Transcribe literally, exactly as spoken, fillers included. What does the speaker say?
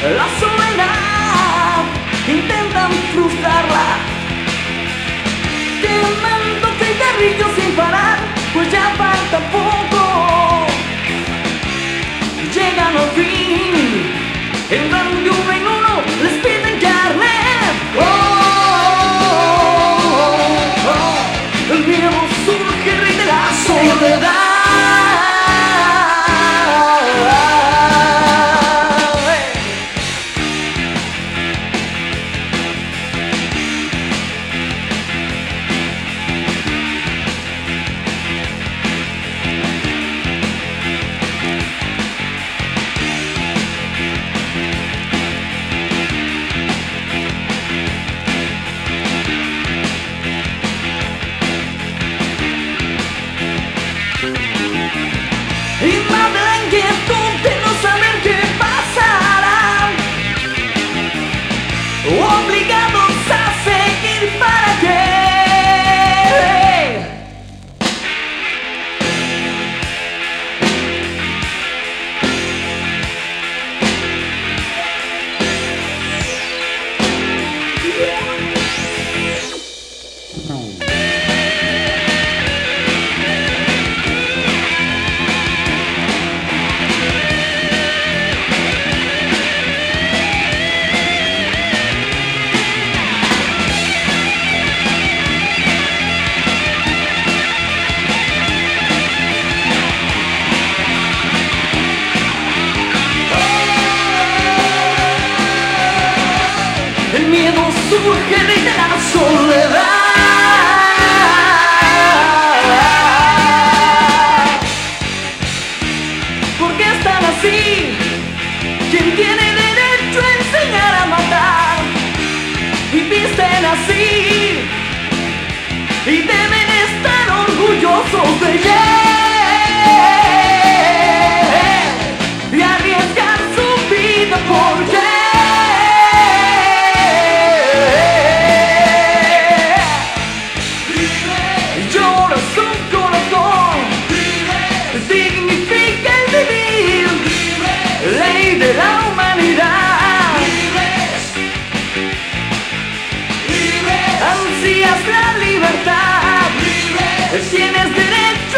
la soledad, intentan frustrarla, quemando cigarrillos sin parar, pues ya falta poco. Llegan al fin, entran de uno en uno, les piden carne. Oh, oh, oh. El miedo surge rey de la soledad. Y más de la inquietud de no saber qué pasará, obligados a seguir para qué. El miedo surge de la soledad. ¿Por qué están así? ¿Quién tiene derecho a enseñar a matar? Y visten así y deben estar orgullosos de ella y arriesgar su vida por ella. Ley de la humanidad, libres, libres, ansías la libertad, libres, tienes derecho